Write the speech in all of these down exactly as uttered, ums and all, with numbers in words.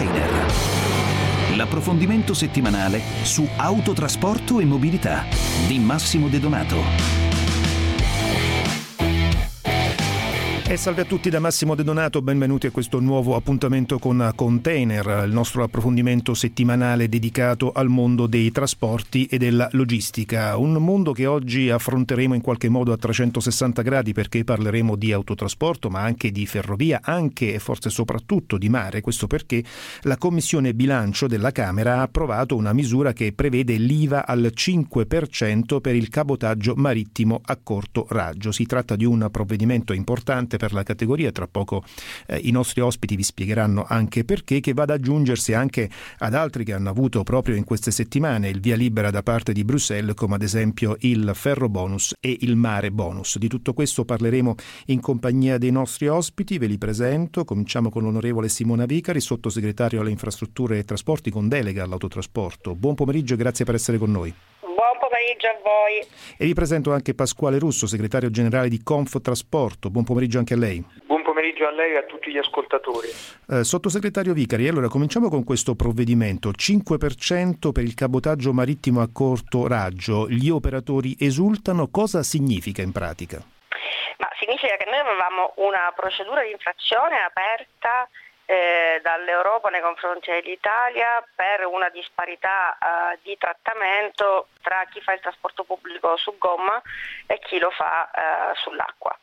Container. L'approfondimento settimanale su autotrasporto e mobilità di Massimo De Donato. E salve a tutti da Massimo De Donato, benvenuti a questo nuovo appuntamento con Container, il nostro approfondimento settimanale dedicato al mondo dei trasporti e della logistica. Un mondo che oggi affronteremo in qualche modo a trecentosessanta gradi, perché parleremo di autotrasporto ma anche di ferrovia, anche e forse soprattutto di mare. Questo perché la Commissione Bilancio della Camera ha approvato una misura che prevede l'I V A al cinque per cento per il cabotaggio marittimo a corto raggio. Si tratta di un provvedimento importante per la categoria, tra poco eh, i nostri ospiti vi spiegheranno anche perché, che va ad aggiungersi anche ad altri che hanno avuto proprio in queste settimane il via libera da parte di Bruxelles, come ad esempio il ferro bonus e il mare bonus. Di tutto questo parleremo in compagnia dei nostri ospiti, ve li presento. Cominciamo con l'onorevole Simona Vicari, sottosegretario alle infrastrutture e trasporti con delega all'autotrasporto. Buon pomeriggio e grazie per essere con noi. Buon pomeriggio a voi. E vi presento anche Pasquale Russo, segretario generale di Conftrasporto. Buon pomeriggio anche a lei. Buon pomeriggio a lei e a tutti gli ascoltatori. Eh, sottosegretario Vicari, allora cominciamo con questo provvedimento. cinque per cento per il cabotaggio marittimo a corto raggio. Gli operatori esultano. Cosa significa in pratica? Ma significa che noi avevamo una procedura di infrazione aperta Eh, dall'Europa nei confronti dell'Italia per una disparità eh, di trattamento tra chi fa il trasporto pubblico su gomma e chi lo fa eh, sull'acqua.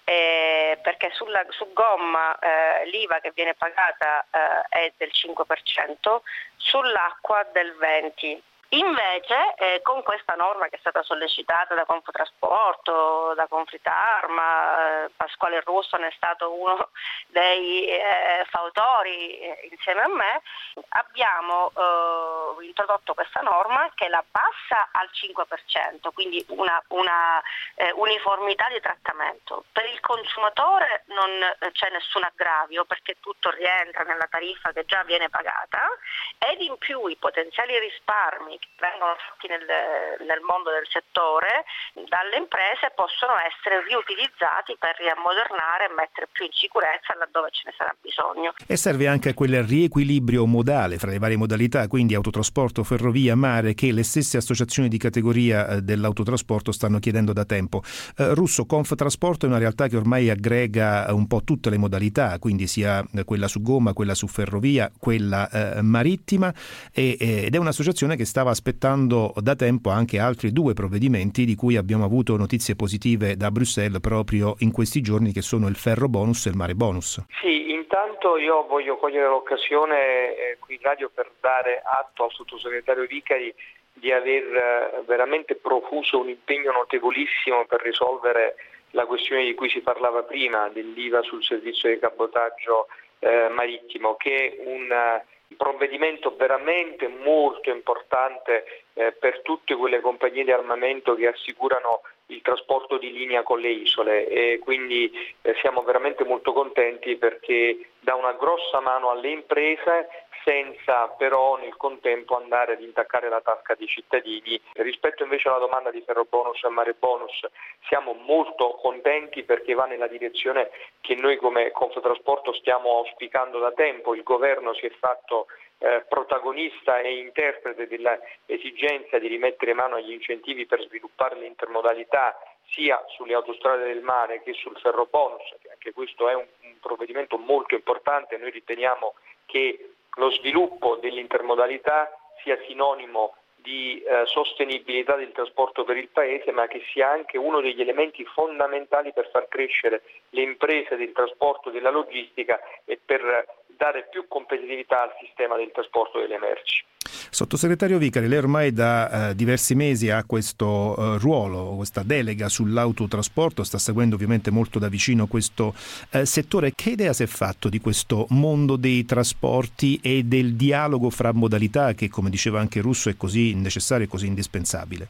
Eh, perché sulla, su gomma eh, l'I V A che viene pagata eh, è del cinque per cento, sull'acqua del venti per cento. Invece eh, con questa norma che è stata sollecitata da Conftrasporto, da Confritarma, eh, Pasquale Russo ne è stato uno dei eh, fautori eh, insieme a me, abbiamo eh, introdotto questa norma che la passa al cinque per cento, quindi una, una eh, uniformità di trattamento. Per il consumatore non eh, c'è nessun aggravio perché tutto rientra nella tariffa che già viene pagata, ed in più i potenziali risparmi che vengono fatti nel, nel mondo del settore dalle imprese possono essere riutilizzati per riammodernare e mettere più in sicurezza laddove ce ne sarà bisogno. E serve anche quel riequilibrio modale fra le varie modalità, quindi autotrasporto, ferrovia, mare, che le stesse associazioni di categoria dell'autotrasporto stanno chiedendo da tempo. Eh, Russo, Conftrasporto è una realtà che ormai aggrega un po' tutte le modalità, quindi sia quella su gomma, quella su ferrovia, quella eh, marittima, e, ed è un'associazione che stava aspettando da tempo anche altri due provvedimenti di cui abbiamo avuto notizie positive da Bruxelles proprio in questi giorni, che sono il ferro bonus e il mare bonus. Sì, intanto io voglio cogliere l'occasione eh, qui in radio per dare atto al sottosegretario Vicari di aver eh, veramente profuso un impegno notevolissimo per risolvere la questione di cui si parlava prima, dell'I V A sul servizio di cabotaggio eh, marittimo, che è un uh, provvedimento veramente molto importante eh, per tutte quelle compagnie di armamento che assicurano il trasporto di linea con le isole, e quindi eh, siamo veramente molto contenti perché dà una grossa mano alle imprese senza però nel contempo andare ad intaccare la tasca dei cittadini. Rispetto invece alla domanda di ferro bonus e mare bonus siamo molto contenti perché va nella direzione che noi come Conftrasporto stiamo auspicando da tempo. Il governo si è fatto eh, protagonista e interprete dell'esigenza di rimettere mano agli incentivi per sviluppare l'intermodalità sia sulle autostrade del mare che sul ferro bonus, che anche questo è un, un provvedimento molto importante. Noi riteniamo che lo sviluppo dell'intermodalità sia sinonimo di eh, sostenibilità del trasporto per il Paese, ma che sia anche uno degli elementi fondamentali per far crescere le imprese del trasporto e della logistica e per dare più competitività al sistema del trasporto delle merci. Sottosegretario Vicari, lei ormai da eh, diversi mesi ha questo eh, ruolo, questa delega sull'autotrasporto, sta seguendo ovviamente molto da vicino questo eh, settore. Che idea si è fatto di questo mondo dei trasporti e del dialogo fra modalità che, come diceva anche Russo, è così necessario e così indispensabile?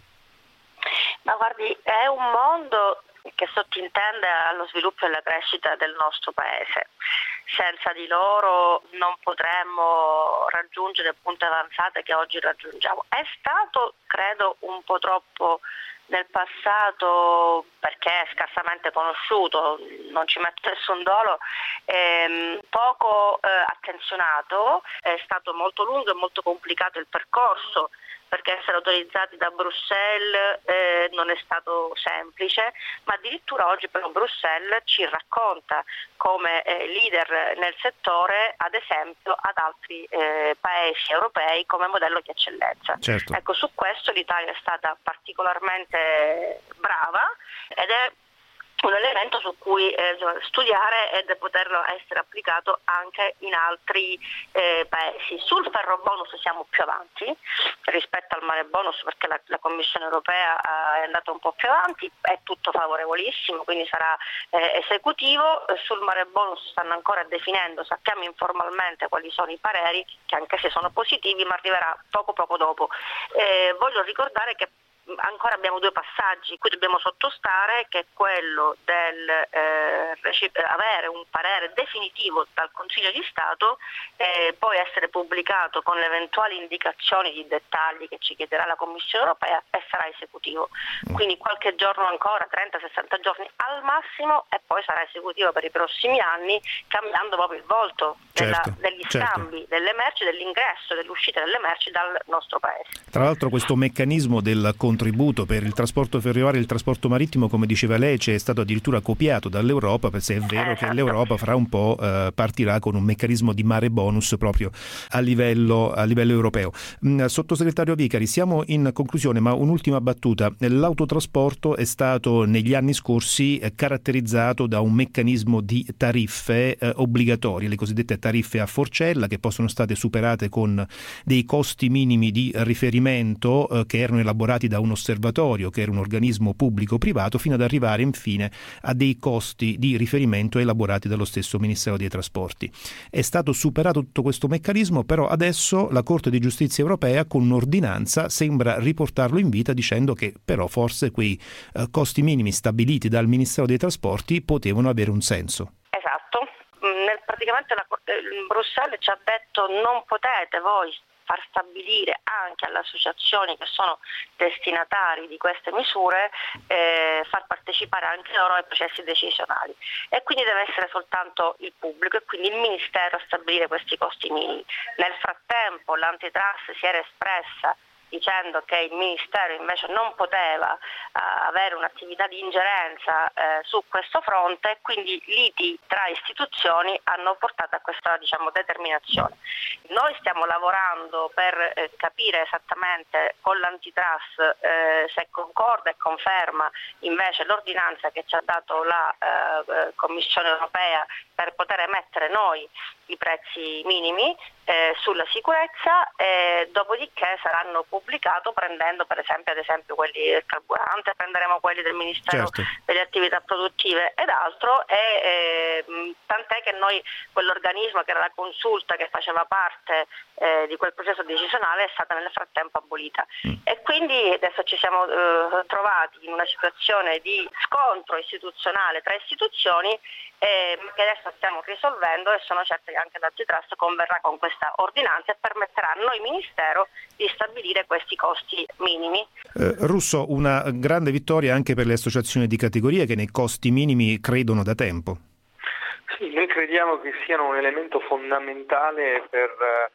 Ma guardi, è un mondo che sottintende allo sviluppo e alla crescita del nostro Paese. Senza di loro non potremmo raggiungere punte avanzate che oggi raggiungiamo. È stato, credo, un po' troppo nel passato, perché è scarsamente conosciuto, non ci metto nessun dolo, ehm, poco eh, attenzionato, è stato molto lungo e molto complicato il percorso, perché essere autorizzati da Bruxelles eh, non è stato semplice, ma addirittura oggi però Bruxelles ci racconta come eh, leader nel settore, ad esempio, ad altri eh, paesi europei come modello di eccellenza. Certo. Ecco, su questo l'Italia è stata particolarmente brava ed è un elemento su cui eh, studiare ed poterlo essere applicato anche in altri eh, paesi. Sul ferro bonus siamo più avanti rispetto al mare bonus, perché la, la Commissione europea eh, è andata un po' più avanti, è tutto favorevolissimo, quindi sarà eh, esecutivo. Sul mare bonus stanno ancora definendo, sappiamo informalmente quali sono i pareri, che anche se sono positivi, ma arriverà poco poco dopo. Eh, voglio ricordare che ancora abbiamo due passaggi cui dobbiamo sottostare, che è quello del eh, avere un parere definitivo dal Consiglio di Stato e poi essere pubblicato con le eventuali indicazioni di dettagli che ci chiederà la Commissione europea e sarà esecutivo. Quindi qualche giorno ancora, trenta sessanta giorni al massimo, e poi sarà esecutivo per i prossimi anni, cambiando proprio il volto della, certo, degli scambi, certo. delle merci, dell'ingresso, dell'uscita delle merci dal nostro paese. Tra l'altro questo meccanismo del contributo per il trasporto ferroviario e il trasporto marittimo, come diceva lei, è stato addirittura copiato dall'Europa, se è vero esatto. che l'Europa fra un po' eh, partirà con un meccanismo di mare bonus proprio a livello, a livello europeo. Mm, sottosegretario Vicari, siamo in conclusione, ma un'ultima battuta. L'autotrasporto è stato negli anni scorsi eh, caratterizzato da un meccanismo di tariffe eh, obbligatorie, le cosiddette tariffe a forcella, che possono state superate con dei costi minimi di riferimento eh, che erano elaborati da un osservatorio, che era un organismo pubblico-privato, fino ad arrivare infine a dei costi di riferimento elaborati dallo stesso Ministero dei Trasporti. È stato superato tutto questo meccanismo, però adesso la Corte di Giustizia europea con un'ordinanza sembra riportarlo in vita, dicendo che però forse quei eh, costi minimi stabiliti dal Ministero dei Trasporti potevano avere un senso. Esatto. Nel, praticamente la Corte, Bruxelles ci ha detto: non potete voi far stabilire anche alle associazioni che sono destinatari di queste misure, eh, far partecipare anche loro ai processi decisionali, e quindi deve essere soltanto il pubblico e quindi il Ministero a stabilire questi costi minimi. Nel frattempo l'antitrust si era espressa dicendo che il Ministero invece non poteva uh, avere un'attività di ingerenza uh, su questo fronte, quindi liti tra istituzioni hanno portato a questa, diciamo, determinazione. Noi stiamo lavorando per eh, capire esattamente con l'antitrust eh, se concorda e conferma invece l'ordinanza che ci ha dato la eh, Commissione europea per poter emettere noi i prezzi minimi eh, sulla sicurezza, e dopodiché saranno pubblicati prendendo per esempio ad esempio quelli del carburante, prenderemo quelli del Ministero certo. delle attività produttive ed altro, e eh, tant'è che noi quell'organismo che era la consulta che faceva parte eh, di quel processo decisionale è stata nel frattempo abolita mm. e quindi adesso ci siamo eh, trovati in una situazione di scontro istituzionale tra istituzioni eh, che adesso stiamo risolvendo, e sono certa che anche l'antitrust converrà con questa ordinanza e permetterà a noi Ministero di stabilire questi costi minimi. Eh, Russo, una grande vittoria anche per le associazioni di categoria che nei costi minimi credono da tempo. Sì, noi crediamo che siano un elemento fondamentale per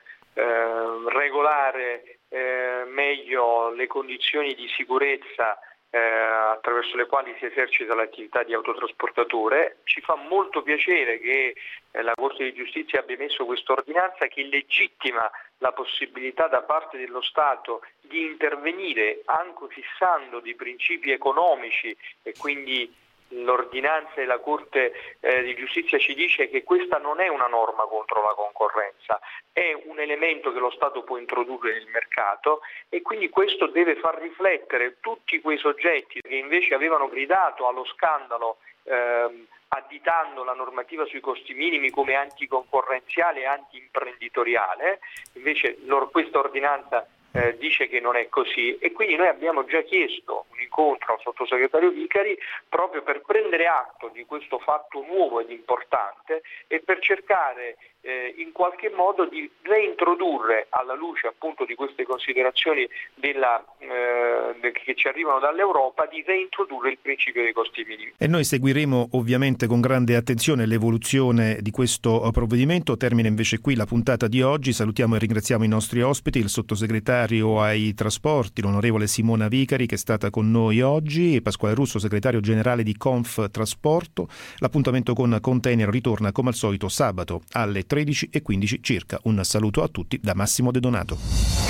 eh, regolare eh, meglio le condizioni di sicurezza Eh, attraverso le quali si esercita l'attività di autotrasportatore. Ci fa molto piacere che eh, la Corte di Giustizia abbia emesso questa ordinanza che legittima la possibilità da parte dello Stato di intervenire anche fissando dei principi economici, e quindi l'ordinanza e la Corte eh, di Giustizia ci dice che questa non è una norma contro la concorrenza, è un elemento che lo Stato può introdurre nel mercato, e quindi questo deve far riflettere tutti quei soggetti che invece avevano gridato allo scandalo ehm, additando la normativa sui costi minimi come anticoncorrenziale e antiimprenditoriale. Invece loro, questa ordinanza eh, dice che non è così, e quindi noi abbiamo già chiesto un incontro al sottosegretario Vicari proprio per prendere atto di questo fatto nuovo ed importante e per cercare eh, in qualche modo di reintrodurre, alla luce appunto di queste considerazioni della, eh, che ci arrivano dall'Europa, di reintrodurre il principio dei costi minimi. E noi seguiremo ovviamente con grande attenzione l'evoluzione di questo provvedimento. Termina invece qui la puntata di oggi. Salutiamo e ringraziamo i nostri ospiti, il sottosegretario ai trasporti, l'onorevole Simona Vicari, che è stata con noi oggi, e Pasquale Russo, segretario generale di Conftrasporto. L'appuntamento con Container ritorna come al solito sabato alle tredici e quindici circa. Un saluto a tutti da Massimo De Donato.